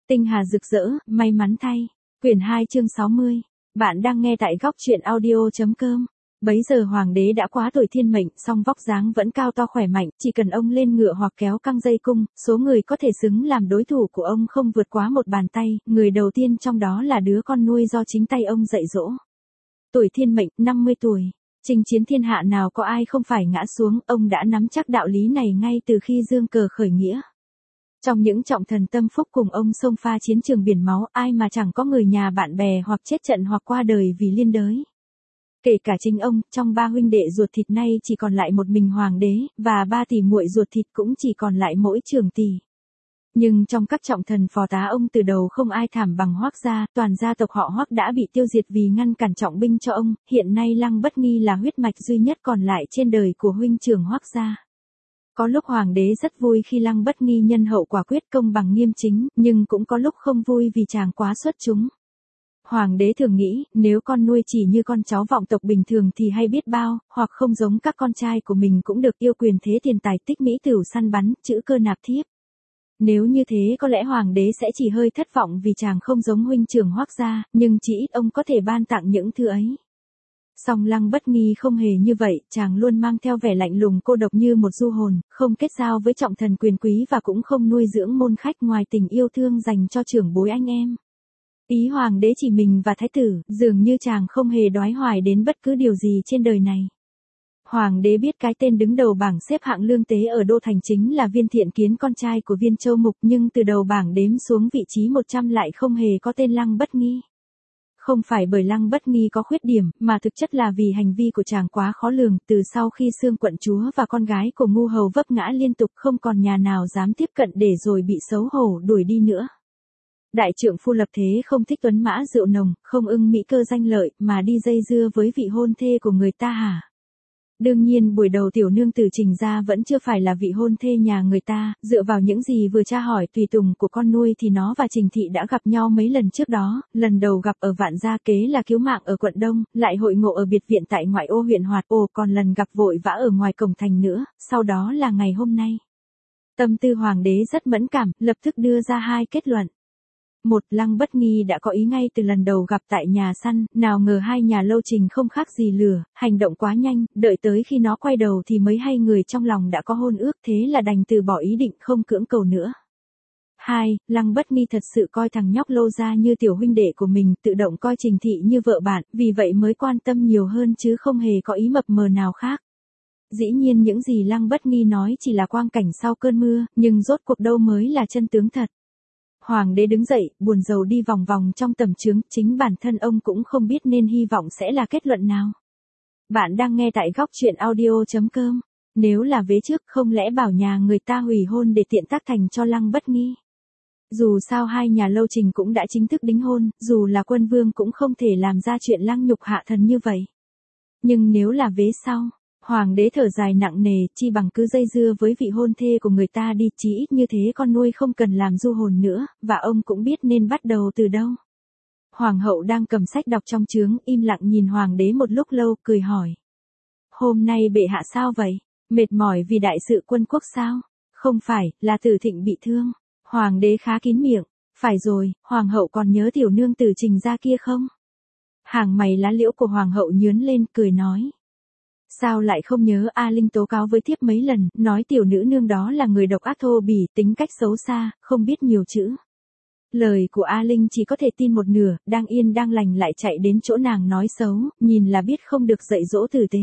Tinh hà rực rỡ, may mắn thay. Quyển 2 chương 60. Bạn đang nghe tại góc truyện audio.com. Bấy giờ hoàng đế đã quá tuổi thiên mệnh, song vóc dáng vẫn cao to khỏe mạnh, chỉ cần ông lên ngựa hoặc kéo căng dây cung, số người có thể xứng làm đối thủ của ông không vượt quá một bàn tay, người đầu tiên trong đó là đứa con nuôi do chính tay ông dạy dỗ. Tuổi thiên mệnh, 50 tuổi. Chinh chiến thiên hạ nào có ai không phải ngã xuống, ông đã nắm chắc đạo lý này ngay từ khi dương cờ khởi nghĩa. Trong những trọng thần tâm phúc cùng ông xông pha chiến trường biển máu, ai mà chẳng có người nhà bạn bè hoặc chết trận hoặc qua đời vì liên đới. Kể cả chính ông, trong 3 huynh đệ ruột thịt nay chỉ còn lại một mình hoàng đế, và 3 tỷ muội ruột thịt cũng chỉ còn lại mỗi trưởng tỷ. Nhưng trong các trọng thần phò tá ông từ đầu không ai thảm bằng Hoắc gia, toàn gia tộc họ Hoắc đã bị tiêu diệt vì ngăn cản trọng binh cho ông, hiện nay Lăng Bất Nghi là huyết mạch duy nhất còn lại trên đời của huynh trưởng Hoắc gia. Có lúc hoàng đế rất vui khi Lăng Bất Nghi nhân hậu quả quyết công bằng nghiêm chính, nhưng cũng có lúc không vui vì chàng quá xuất chúng. Hoàng đế thường nghĩ, nếu con nuôi chỉ như con cháu vọng tộc bình thường thì hay biết bao, hoặc không giống các con trai của mình cũng được yêu quyền thế tiền tài tích mỹ tửu săn bắn, chữ cơ nạp thiếp. Nếu như thế có lẽ hoàng đế sẽ chỉ hơi thất vọng vì chàng không giống huynh trưởng Hoắc gia, nhưng chỉ ít ông có thể ban tặng những thứ ấy. Song Lăng Bất Nghi không hề như vậy, chàng luôn mang theo vẻ lạnh lùng cô độc như một du hồn, không kết giao với trọng thần quyền quý và cũng không nuôi dưỡng môn khách ngoài tình yêu thương dành cho trưởng bối anh em. Ý hoàng đế chỉ mình và thái tử, dường như chàng không hề đoái hoài đến bất cứ điều gì trên đời này. Hoàng đế biết cái tên đứng đầu bảng xếp hạng lương tế ở đô thành chính là Viên Thiện Kiến, con trai của Viên Châu Mục, nhưng từ đầu bảng đếm xuống vị trí 100 lại không hề có tên Lăng Bất Nghi. Không phải bởi Lăng Bất Nghi có khuyết điểm, mà thực chất là vì hành vi của chàng quá khó lường, từ sau khi Xương quận chúa và con gái của Ngu hầu vấp ngã liên tục không còn nhà nào dám tiếp cận để rồi bị xấu hổ đuổi đi nữa. Đại trượng phu lập thế không thích tuấn mã rượu nồng, không ưng mỹ cơ danh lợi, mà đi dây dưa với vị hôn thê của người ta hả? Đương nhiên buổi đầu tiểu nương tử Trình gia vẫn chưa phải là vị hôn thê nhà người ta, dựa vào những gì vừa tra hỏi tùy tùng của con nuôi thì nó và Trình thị đã gặp nhau mấy lần trước đó, lần đầu gặp ở Vạn Gia Kế là cứu mạng ở quận Đông, lại hội ngộ ở biệt viện tại ngoại ô huyện Hoạt Ô, còn lần gặp vội vã ở ngoài cổng thành nữa, sau đó là ngày hôm nay. Tâm tư hoàng đế rất mẫn cảm, lập tức đưa ra 2 kết luận. Một, Lăng Bất Nghi đã có ý ngay từ lần đầu gặp tại nhà săn, nào ngờ 2 nhà Lâu Trình không khác gì lửa, hành động quá nhanh, đợi tới khi nó quay đầu thì mới hay người trong lòng đã có hôn ước, thế là đành từ bỏ ý định không cưỡng cầu nữa. 2, Lăng Bất Nghi thật sự coi thằng nhóc Lô gia như tiểu huynh đệ của mình, tự động coi Trình thị như vợ bạn, vì vậy mới quan tâm nhiều hơn chứ không hề có ý mập mờ nào khác. Dĩ nhiên những gì Lăng Bất Nghi nói chỉ là quang cảnh sau cơn mưa, nhưng rốt cuộc đâu mới là chân tướng thật. Hoàng đế đứng dậy, buồn rầu đi vòng vòng trong tầm trướng, chính bản thân ông cũng không biết nên hy vọng sẽ là kết luận nào. Bạn đang nghe tại góc truyện audio.com. Nếu là vế trước không lẽ bảo nhà người ta hủy hôn để tiện tác thành cho Lăng Bất Nghi. Dù sao 2 nhà Lâu Trình cũng đã chính thức đính hôn, dù là quân vương cũng không thể làm ra chuyện lăng nhục hạ thần như vậy. Nhưng nếu là vế sau, hoàng đế thở dài nặng nề, chi bằng cứ dây dưa với vị hôn thê của người ta đi, chí ít như thế con nuôi không cần làm du hồn nữa, và ông cũng biết nên bắt đầu từ đâu. Hoàng hậu đang cầm sách đọc trong trướng, im lặng nhìn hoàng đế một lúc lâu, cười hỏi. Hôm nay bệ hạ sao vậy? Mệt mỏi vì đại sự quân quốc sao? Không phải, là Tử Thịnh bị thương. Hoàng đế khá kín miệng. Phải rồi, hoàng hậu còn nhớ tiểu nương tử Trình gia kia không? Hàng mày lá liễu của hoàng hậu nhướn lên, cười nói. Sao lại không nhớ, A Linh tố cáo với thiếp mấy lần, nói tiểu nữ nương đó là người độc ác thô bỉ, tính cách xấu xa, không biết nhiều chữ. Lời của A Linh chỉ có thể tin một nửa, đang yên đang lành lại chạy đến chỗ nàng nói xấu, nhìn là biết không được dạy dỗ tử tế.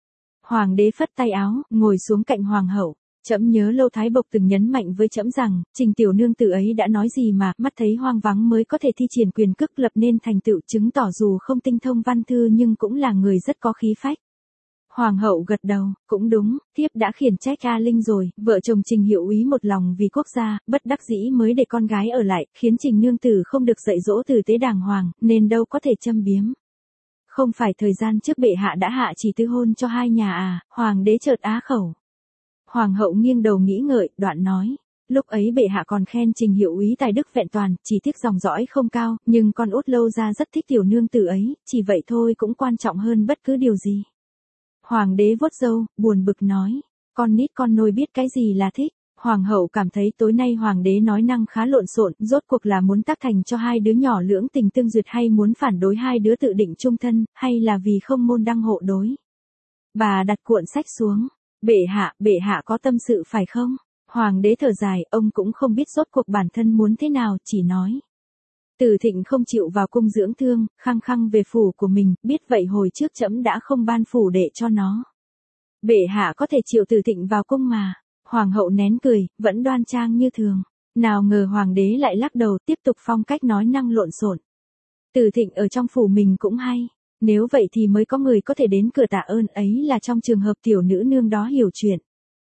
Hoàng đế phất tay áo, ngồi xuống cạnh hoàng hậu. Trẫm nhớ Lâu Thái Bộc từng nhấn mạnh với trẫm rằng, Trình tiểu nương tử ấy đã nói gì mà, mắt thấy hoang vắng mới có thể thi triển quyền cước lập nên thành tựu, chứng tỏ dù không tinh thông văn thư nhưng cũng là người rất có khí phách. Hoàng hậu gật đầu, cũng đúng, thiếp đã khiển trách A Linh rồi, vợ chồng Trình hiệu úy một lòng vì quốc gia, bất đắc dĩ mới để con gái ở lại, khiến Trình nương tử không được dạy dỗ tử tế đàng hoàng, nên đâu có thể châm biếm. Không phải thời gian trước bệ hạ đã hạ chỉ tứ hôn cho 2 nhà à? Hoàng đế chợt á khẩu. Hoàng hậu nghiêng đầu nghĩ ngợi, đoạn nói. Lúc ấy bệ hạ còn khen Trình hiệu úy tài đức vẹn toàn, chỉ tiếc dòng dõi không cao, nhưng con út Lâu gia rất thích tiểu nương tử ấy, chỉ vậy thôi cũng quan trọng hơn bất cứ điều gì. Hoàng đế vuốt râu, buồn bực nói, con nít con nôi biết cái gì là thích, Hoàng hậu cảm thấy tối nay hoàng đế nói năng khá lộn xộn, rốt cuộc là muốn tác thành cho hai đứa nhỏ lưỡng tình tương duyệt hay muốn phản đối hai đứa tự định chung thân, hay là vì không môn đăng hộ đối. Bà đặt cuộn sách xuống. Bệ hạ có tâm sự phải không? Hoàng đế thở dài, ông cũng không biết rốt cuộc bản thân muốn thế nào, chỉ nói. Từ Thịnh không chịu vào cung dưỡng thương, khăng khăng về phủ của mình, biết vậy hồi trước trẫm đã không ban phủ đệ cho nó. Bệ hạ có thể chịu Từ Thịnh vào cung mà. Hoàng hậu nén cười, vẫn đoan trang như thường. Nào ngờ hoàng đế lại lắc đầu, tiếp tục phong cách nói năng lộn xộn. Từ Thịnh ở trong phủ mình cũng hay. Nếu vậy thì mới có người có thể đến cửa tạ ơn, ấy là trong trường hợp tiểu nữ nương đó hiểu chuyện.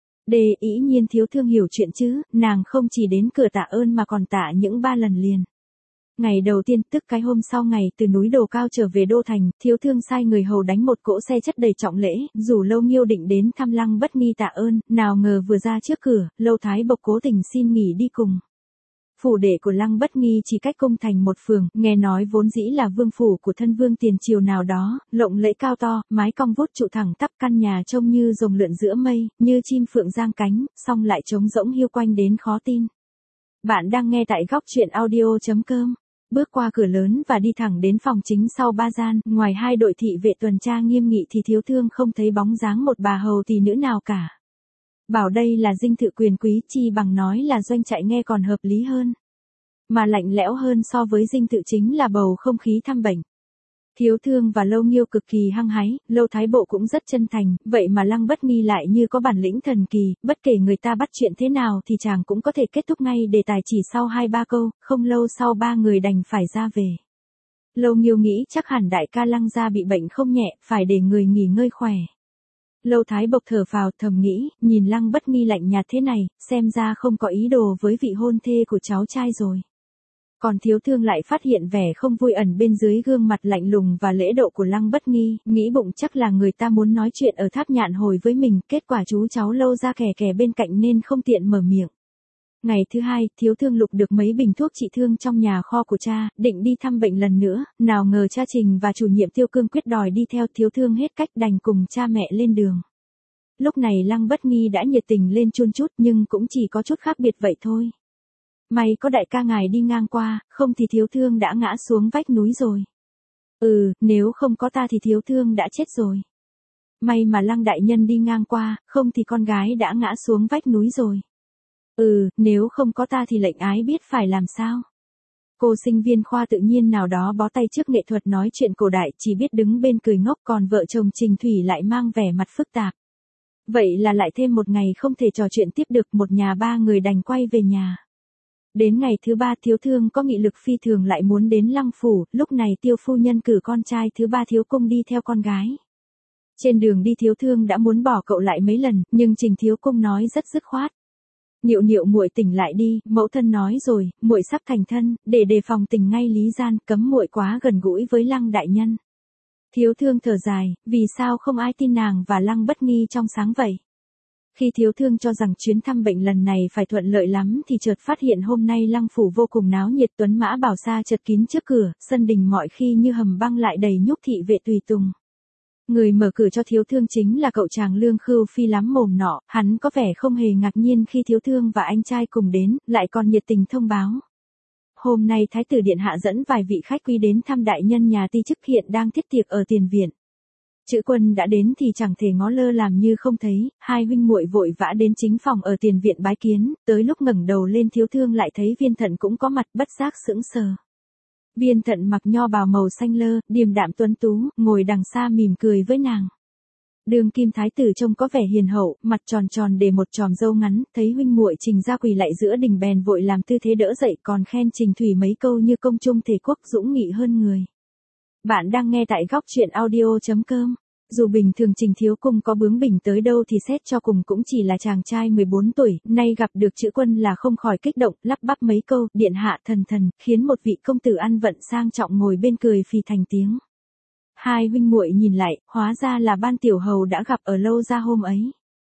Ý nhiên thiếu thương hiểu chuyện chứ, nàng không chỉ đến cửa tạ ơn mà còn tạ những 3 lần liền. Ngày đầu tiên, tức cái hôm sau ngày từ núi Đồ Cao trở về đô thành, thiếu thương sai người hầu đánh một cỗ xe chất đầy trọng lễ, rủ Lâu Nghiêu định đến thăm Lăng Bất Nghi tạ ơn, nào ngờ vừa ra trước cửa, Lâu Thái Bộc cố tình xin nghỉ đi cùng. Phủ đệ của Lăng Bất Nghi chỉ cách cung thành một phường, nghe nói vốn dĩ là vương phủ của thân vương tiền triều nào đó, lộng lẫy cao to, mái cong vút trụ thẳng tắp, căn nhà trông như rồng lượn giữa mây, như chim phượng giang cánh, song lại trống rỗng hiu quanh đến khó tin. Bạn đang nghe tại góc truyện audio.com. Bước qua cửa lớn và đi thẳng đến phòng chính sau 3 gian, ngoài 2 đội thị vệ tuần tra nghiêm nghị thì thiếu thương không thấy bóng dáng một bà hầu tỷ nữ nào cả. Bảo đây là dinh thự quyền quý chi bằng nói là doanh trại nghe còn hợp lý hơn. Mà lạnh lẽo hơn so với dinh thự chính là bầu không khí thăm bệnh. Thiếu thương và Lâu Nghiêu cực kỳ hăng hái, Lâu Thái Bộ cũng rất chân thành, vậy mà Lăng Bất Nghi lại như có bản lĩnh thần kỳ, bất kể người ta bắt chuyện thế nào thì chàng cũng có thể kết thúc ngay đề tài chỉ sau 2-3 câu, không lâu sau 3 người đành phải ra về. Lâu Nghiêu nghĩ chắc hẳn đại ca Lăng gia bị bệnh không nhẹ, phải để người nghỉ ngơi khỏe. Lâu Thái Bộc thở phào thầm nghĩ, nhìn Lăng Bất Nghi lạnh nhạt thế này, xem ra không có ý đồ với vị hôn thê của cháu trai rồi. Còn thiếu thương lại phát hiện vẻ không vui ẩn bên dưới gương mặt lạnh lùng và lễ độ của Lăng Bất Nghi, nghĩ bụng chắc là người ta muốn nói chuyện ở Tháp Nhạn Hồi với mình, kết quả chú cháu Lâu ra kè kè bên cạnh nên không tiện mở miệng. Ngày thứ 2, thiếu thương lục được mấy bình thuốc trị thương trong nhà kho của cha, định đi thăm bệnh lần nữa, nào ngờ cha Trình và chủ nhiệm Tiêu Cương quyết đòi đi theo, thiếu thương hết cách đành cùng cha mẹ lên đường. Lúc này Lăng Bất Nghi đã nhiệt tình lên chun chút nhưng cũng chỉ có chút khác biệt vậy thôi. May có đại ca ngài đi ngang qua, không thì thiếu thương đã ngã xuống vách núi rồi. Nếu không có ta thì thiếu thương đã chết rồi. May mà Lăng đại nhân đi ngang qua, không thì con gái đã ngã xuống vách núi rồi. Nếu không có ta thì lệnh ái biết phải làm sao. Cô sinh viên khoa tự nhiên nào đó bó tay trước nghệ thuật nói chuyện cổ đại chỉ biết đứng bên cười ngốc, còn vợ chồng Trình Thủy lại mang vẻ mặt phức tạp. Vậy là lại thêm một ngày không thể trò chuyện tiếp được, một nhà 3 người đành quay về nhà. Đến ngày thứ 3 thiếu thương có nghị lực phi thường lại muốn đến Lăng phủ, lúc này Tiêu phu nhân cử con trai thứ 3 thiếu cung đi theo con gái. Trên đường đi thiếu thương đã muốn bỏ cậu lại mấy lần, nhưng Trình thiếu cung nói rất dứt khoát. Niệu muội tỉnh lại đi, mẫu thân nói rồi, muội sắp thành thân, để đề phòng tình ngay lý gian, cấm muội quá gần gũi với Lăng đại nhân. Thiếu thương thở dài, vì sao không ai tin nàng và Lăng Bất Nghi trong sáng vậy? Khi thiếu thương cho rằng chuyến thăm bệnh lần này phải thuận lợi lắm thì chợt phát hiện hôm nay Lăng phủ vô cùng náo nhiệt, tuấn mã bảo xa chật kín trước cửa, sân đình mọi khi như hầm băng lại đầy nhúc thị vệ tùy tùng. Người mở cửa cho thiếu thương chính là cậu chàng Lương Khưu Phi lắm mồm nọ, hắn có vẻ không hề ngạc nhiên khi thiếu thương và anh trai cùng đến, lại còn nhiệt tình thông báo. Hôm nay Thái tử Điện Hạ dẫn vài vị khách quý đến thăm đại nhân nhà ti chức hiện đang thiết tiệc ở tiền viện. Chữ Quân đã đến thì chẳng thể ngó lơ làm như không thấy, hai huynh muội vội vã đến chính phòng ở tiền viện bái kiến, tới lúc ngẩng đầu lên thiếu thương lại thấy Viên Thận cũng có mặt, bất giác sững sờ. Viên Thận mặc nho bào màu xanh lơ, điềm đạm tuấn tú, ngồi đằng xa mỉm cười với nàng. Đường kim thái tử trông có vẻ hiền hậu, mặt tròn tròn để một chòm râu ngắn, thấy huynh muội Trình ra quỳ lại giữa đình bèn vội làm tư thế đỡ dậy, còn khen Trình Thủy mấy câu như công trung thể quốc, dũng nghị hơn người. Bạn đang nghe tại góc truyện audio.com. Dù bình thường Trình thiếu cung có bướng bỉnh tới đâu thì xét cho cùng cũng chỉ là chàng trai 14 tuổi, nay gặp được Chữ Quân là không khỏi kích động, lắp bắp mấy câu, điện hạ thần thần, khiến một vị công tử ăn vận sang trọng ngồi bên cười phì thành tiếng. Hai huynh muội nhìn lại, hóa ra là Ban tiểu hầu đã gặp ở Lâu ra hôm ấy.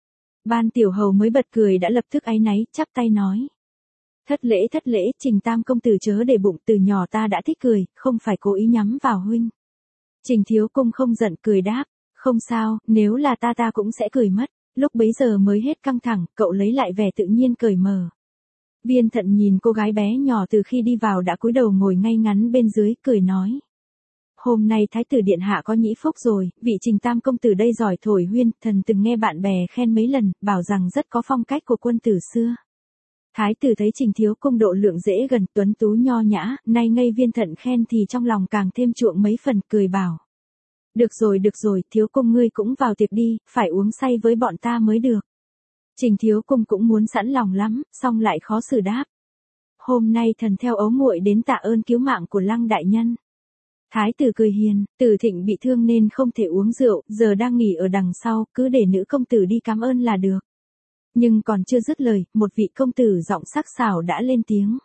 Ban tiểu hầu mới bật cười đã lập tức áy náy, chắp tay nói. Thất lễ, Trình tam công tử chớ để bụng, từ nhỏ ta đã thích cười, không phải cố ý nhắm vào huynh. Trình thiếu cung không giận cười đáp, không sao, nếu là ta cũng sẽ cười mất. Lúc bấy giờ mới hết căng thẳng, cậu lấy lại vẻ tự nhiên cởi mở. Viên Thận nhìn cô gái bé nhỏ từ khi đi vào đã cúi đầu ngồi ngay ngắn bên dưới, cười nói. Hôm nay Thái tử Điện Hạ có nhĩ phúc rồi, vị Trình Tam công tử đây giỏi thổi huyên, thần từng nghe bạn bè khen mấy lần, bảo rằng rất có phong cách của quân tử xưa. Thái tử thấy Trình thiếu công độ lượng dễ gần, tuấn tú nho nhã, nay ngây Viên Thận khen thì trong lòng càng thêm chuộng mấy phần, cười bảo. Được rồi, thiếu công ngươi cũng vào tiệc đi, phải uống say với bọn ta mới được. Trình thiếu công cũng muốn sẵn lòng lắm, song lại khó xử đáp. Hôm nay thần theo ấu muội đến tạ ơn cứu mạng của Lăng đại nhân. Thái tử cười hiền, Tử Thịnh bị thương nên không thể uống rượu, giờ đang nghỉ ở đằng sau, cứ để nữ công tử đi cảm ơn là được. Nhưng còn chưa dứt lời, một vị công tử giọng sắc sảo đã lên tiếng.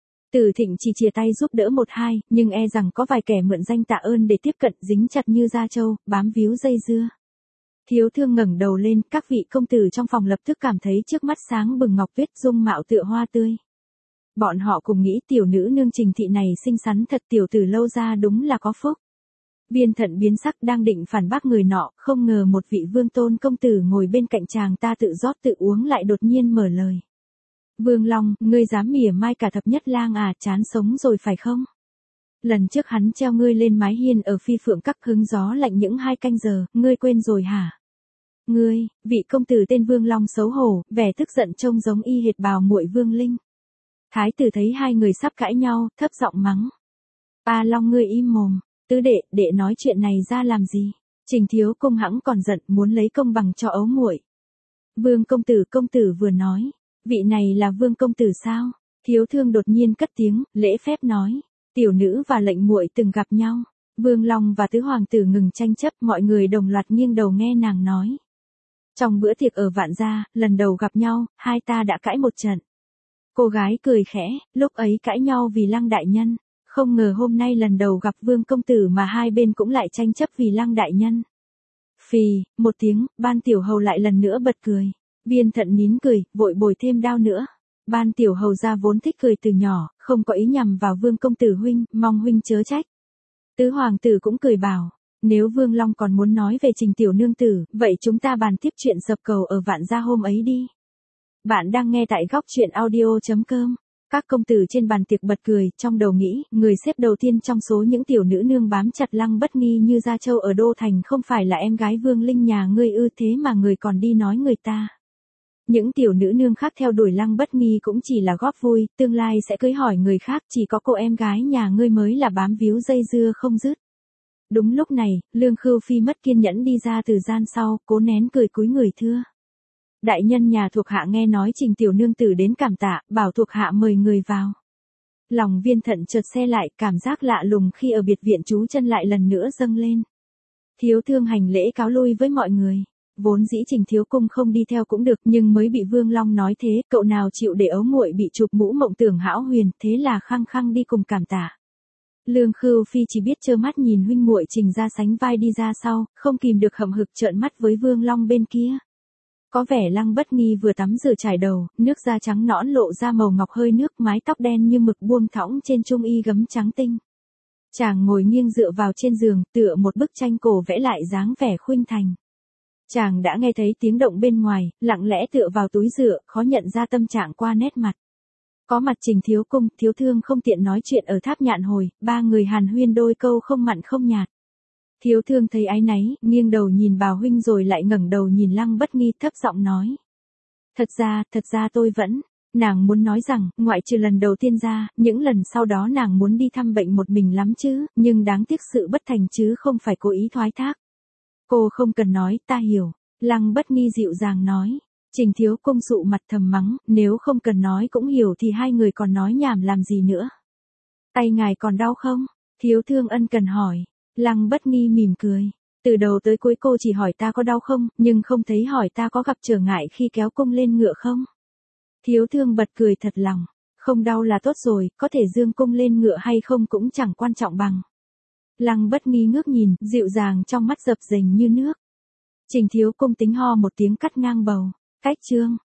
Tử Thịnh chỉ chìa tay giúp đỡ một hai, nhưng e rằng có vài kẻ mượn danh tạ ơn để tiếp cận dính chặt như da trâu, bám víu dây dưa. Thiếu thương ngẩng đầu lên, các vị công tử trong phòng lập tức cảm thấy trước mắt sáng bừng ngọc tuyết, dung mạo tựa hoa tươi. Bọn họ cùng nghĩ tiểu nữ nương Trình thị này xinh xắn thật, tiểu tử lâu ra đúng là có phúc. Viên Thận biến sắc đang định phản bác người nọ, không ngờ một vị vương tôn công tử ngồi bên cạnh chàng ta tự rót tự uống lại đột nhiên mở lời. Vương Long, ngươi dám mỉa mai cả thập nhất lang à, chán sống rồi phải không? Lần trước hắn treo ngươi lên mái hiên ở Phi Phượng Các hứng gió lạnh những 2 canh giờ, ngươi quên rồi hả? Ngươi, vị công tử tên Vương Long xấu hổ, vẻ tức giận trông giống y hệt bào muội Vương Linh. Thái tử thấy hai người sắp cãi nhau, thấp giọng mắng. A Long ngươi im mồm, tứ đệ nói chuyện này ra làm gì? Trình thiếu công hãng còn giận muốn lấy công bằng cho ấu muội. Vương công tử vừa nói, vị này là Vương công tử sao? Thiếu thương đột nhiên cất tiếng, lễ phép nói, tiểu nữ và lệnh muội từng gặp nhau. Vương Long và tứ hoàng tử ngừng tranh chấp, mọi người đồng loạt nghiêng đầu nghe nàng nói. Trong bữa tiệc ở Vạn Gia, lần đầu gặp nhau, hai ta đã cãi một trận. Cô gái cười khẽ, lúc ấy cãi nhau vì Lăng đại nhân, không ngờ hôm nay lần đầu gặp Vương công tử mà hai bên cũng lại tranh chấp vì Lăng đại nhân. Phì, một tiếng, Ban tiểu hầu lại lần nữa bật cười. Viên Thận nín cười, vội bồi thêm đao nữa. Ban tiểu hầu gia vốn thích cười từ nhỏ, không có ý nhằm vào Vương công tử huynh, mong huynh chớ trách. Tứ hoàng tử cũng cười bảo, nếu Vương Long còn muốn nói về Trình tiểu nương tử, vậy chúng ta bàn tiếp chuyện sập cầu ở Vạn Gia hôm ấy đi. Bạn đang nghe tại góc truyện audio.com. Các công tử trên bàn tiệc bật cười, trong đầu nghĩ, người xếp đầu tiên trong số những tiểu nữ nương bám chặt Lăng Bất Nghi như Gia Châu ở Đô Thành không phải là em gái Vương Linh nhà ngươi ư, thế mà người còn đi nói người ta. Những tiểu nữ nương khác theo đuổi Lăng Bất Nghi cũng chỉ là góp vui, tương lai sẽ cưới hỏi người khác, chỉ có cô em gái nhà ngươi mới là bám víu dây dưa không dứt. Đúng lúc này, Lương Khưu Phi mất kiên nhẫn đi ra từ gian sau, cố nén cười cúi người thưa. Đại nhân nhà thuộc hạ nghe nói Trình tiểu nương tử đến cảm tạ, bảo thuộc hạ mời người vào. Lòng Viên Thận chợt se lại, cảm giác lạ lùng khi ở biệt viện trú chân lại lần nữa dâng lên. Thiếu thương hành lễ cáo lui với mọi người. Vốn dĩ Trình thiếu cung không đi theo cũng được, nhưng mới bị Vương Long nói thế, cậu nào chịu để ấu muội bị chụp mũ mộng tưởng hão huyền, thế là khăng khăng đi cùng cảm tạ. Lương Khưu Phi chỉ biết trơ mắt nhìn huynh muội Trình ra sánh vai đi ra sau, không kìm được hậm hực trợn mắt với Vương Long bên kia. Có vẻ Lăng Bất Nghi vừa tắm rửa trải đầu, nước da trắng nõn lộ ra màu ngọc hơi nước, mái tóc đen như mực buông thõng trên trung y gấm trắng tinh. Chàng ngồi nghiêng dựa vào trên giường, tựa một bức tranh cổ vẽ lại dáng vẻ khuynh thành. Chàng đã nghe thấy tiếng động bên ngoài, lặng lẽ tựa vào túi dựa, khó nhận ra tâm trạng qua nét mặt. Có mặt Trình thiếu cung, thiếu thương không tiện nói chuyện ở tháp nhạn hồi, ba người hàn huyên đôi câu không mặn không nhạt. Thiếu thương thấy áy náy, nghiêng đầu nhìn Bào huynh rồi lại ngẩng đầu nhìn Lăng Bất Nghi thấp giọng nói. Thật ra tôi vẫn, nàng muốn nói rằng, ngoại trừ lần đầu tiên ra, những lần sau đó nàng muốn đi thăm bệnh một mình lắm chứ, nhưng đáng tiếc sự bất thành chứ không phải cố ý thoái thác. Cô không cần nói, ta hiểu. Lăng Bất Nghi dịu dàng nói. Trình thiếu cung sụ mặt thầm mắng, nếu không cần nói cũng hiểu thì hai người còn nói nhảm làm gì nữa. Tay ngài còn đau không? Thiếu thương ân cần hỏi. Lăng Bất Nghi mỉm cười. Từ đầu tới cuối cô chỉ hỏi ta có đau không, nhưng không thấy hỏi ta có gặp trở ngại khi kéo cung lên ngựa không. Thiếu thương bật cười thật lòng. Không đau là tốt rồi, có thể dương cung lên ngựa hay không cũng chẳng quan trọng bằng. Lăng Bất Nghi ngước nhìn, dịu dàng trong mắt dập dềnh như nước. Trình thiếu cung tính ho một tiếng cắt ngang bầu. Cách chương.